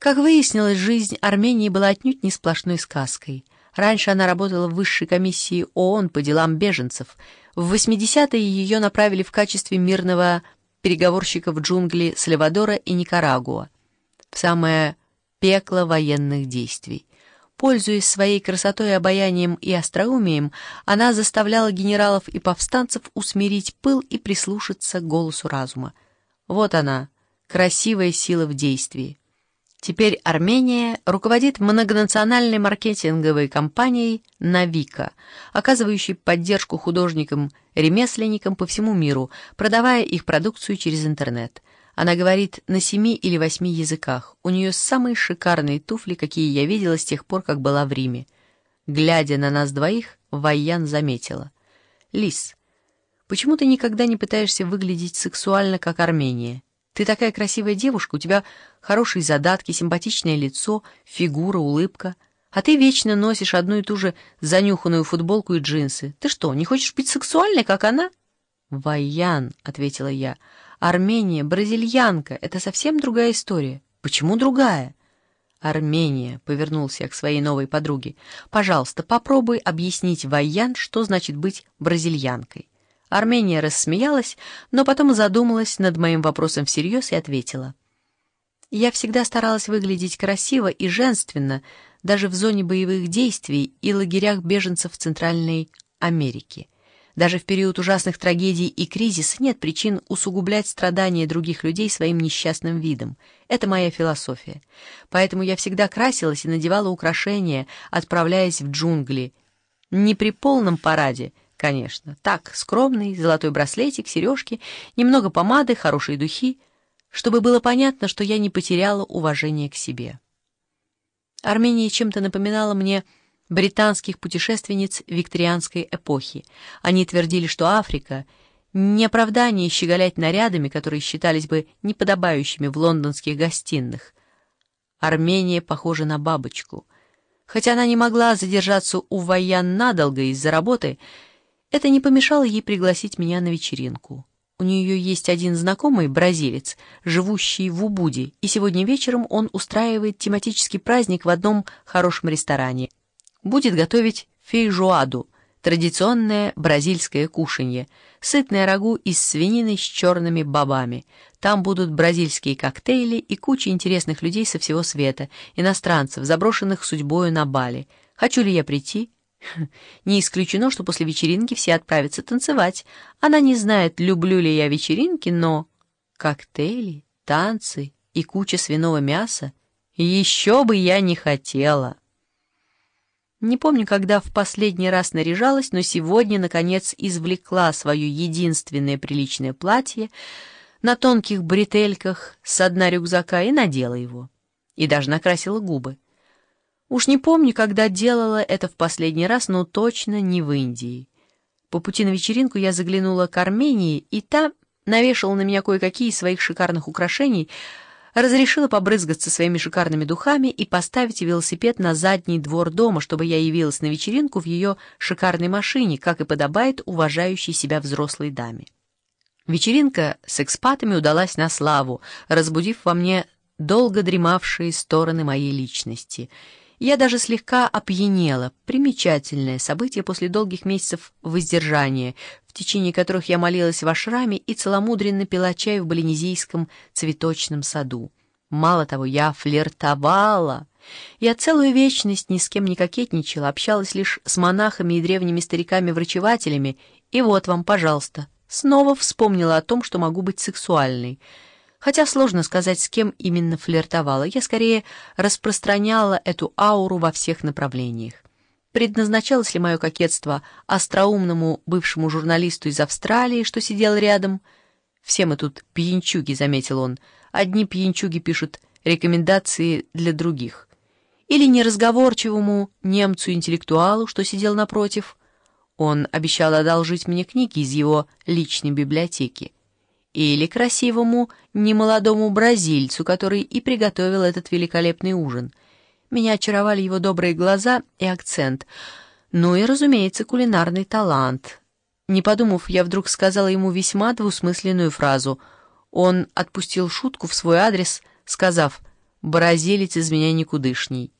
Как выяснилось, жизнь Армении была отнюдь не сплошной сказкой. Раньше она работала в высшей комиссии ООН по делам беженцев. В 80-е ее направили в качестве мирного переговорщика в джунгли Сальвадора и Никарагуа, в самое пекло военных действий. Пользуясь своей красотой, обаянием и остроумием, она заставляла генералов и повстанцев усмирить пыл и прислушаться к голосу разума. Вот она, красивая сила в действии. Теперь Армения руководит многонациональной маркетинговой компанией «Навика», оказывающей поддержку художникам-ремесленникам по всему миру, продавая их продукцию через интернет. Она говорит на 7 или 8 языках. У нее самые шикарные туфли, какие я видела с тех пор, как была в Риме. Глядя на нас двоих, Вайян заметила: «Лис, почему ты никогда не пытаешься выглядеть сексуально, как Армения? Ты такая красивая девушка, у тебя хорошие задатки, симпатичное лицо, фигура, улыбка. А ты вечно носишь одну и ту же занюханную футболку и джинсы. Ты что, не хочешь быть сексуальной, как она?» «Вайян», — ответила я, — «Армения, бразильянка, это совсем другая история». «Почему другая?» «Армения», — повернулся я к своей новой подруге, — «пожалуйста, попробуй объяснить Вайян, что значит быть бразильянкой». Армения рассмеялась, но потом задумалась над моим вопросом всерьез и ответила: «Я всегда старалась выглядеть красиво и женственно, даже в зоне боевых действий и лагерях беженцев в Центральной Америке. Даже в период ужасных трагедий и кризиса нет причин усугублять страдания других людей своим несчастным видом. Это моя философия. Поэтому я всегда красилась и надевала украшения, отправляясь в джунгли. Не при полном параде, конечно. Так, скромный, золотой браслетик, сережки, немного помады, хорошие духи, чтобы было понятно, что я не потеряла уважение к себе». Армения чем-то напоминала мне британских путешественниц викторианской эпохи. Они твердили, что Африка — не оправдание щеголять нарядами, которые считались бы неподобающими в лондонских гостиных. Армения похожа на бабочку. Хотя она не могла задержаться у Вайян надолго из-за работы, это не помешало ей пригласить меня на вечеринку. У нее есть один знакомый бразилец, живущий в Убуде, и сегодня вечером он устраивает тематический праздник в одном хорошем ресторане. Будет готовить фейжоаду, традиционное бразильское кушанье, сытное рагу из свинины с черными бобами. Там будут бразильские коктейли и куча интересных людей со всего света, иностранцев, заброшенных судьбою на Бали. Хочу ли я прийти? Не исключено, что после вечеринки все отправятся танцевать. Она не знает, люблю ли я вечеринки, но коктейли, танцы и куча свиного мяса еще бы я не хотела. Не помню, когда в последний раз наряжалась, но сегодня, наконец, извлекла свое единственное приличное платье на тонких бретельках с дна рюкзака и надела его. И даже накрасила губы. Уж не помню, когда делала это в последний раз, но точно не в Индии. По пути на вечеринку я заглянула к Армении, и та навешала на меня кое-какие из своих шикарных украшений, разрешила побрызгаться своими шикарными духами и поставить велосипед на задний двор дома, чтобы я явилась на вечеринку в ее шикарной машине, как и подобает уважающей себя взрослой даме. Вечеринка с экспатами удалась на славу, разбудив во мне долго дремавшие стороны моей личности. Я даже слегка опьянела. Примечательное событие после долгих месяцев воздержания, в течение которых я молилась в ашраме и целомудренно пила чай в Балинезийском цветочном саду. Мало того, я флиртовала. Я целую вечность ни с кем не кокетничала, общалась лишь с монахами и древними стариками-врачевателями, и вот вам, пожалуйста, снова вспомнила о том, что могу быть сексуальной. Хотя сложно сказать, с кем именно флиртовала. Я скорее распространяла эту ауру во всех направлениях. Предназначалось ли мое кокетство остроумному бывшему журналисту из Австралии, что сидел рядом? «Все мы тут пьянчуги», — заметил он. «Одни пьянчуги пишут рекомендации для других». Или неразговорчивому немцу-интеллектуалу, что сидел напротив? Он обещал одолжить мне книги из его личной библиотеки. Или красивому немолодому бразильцу, который и приготовил этот великолепный ужин. Меня очаровали его добрые глаза и акцент, ну и, разумеется, кулинарный талант. Не подумав, я вдруг сказала ему весьма двусмысленную фразу. Он отпустил шутку в свой адрес, сказав: бороzelец из меня никудышний.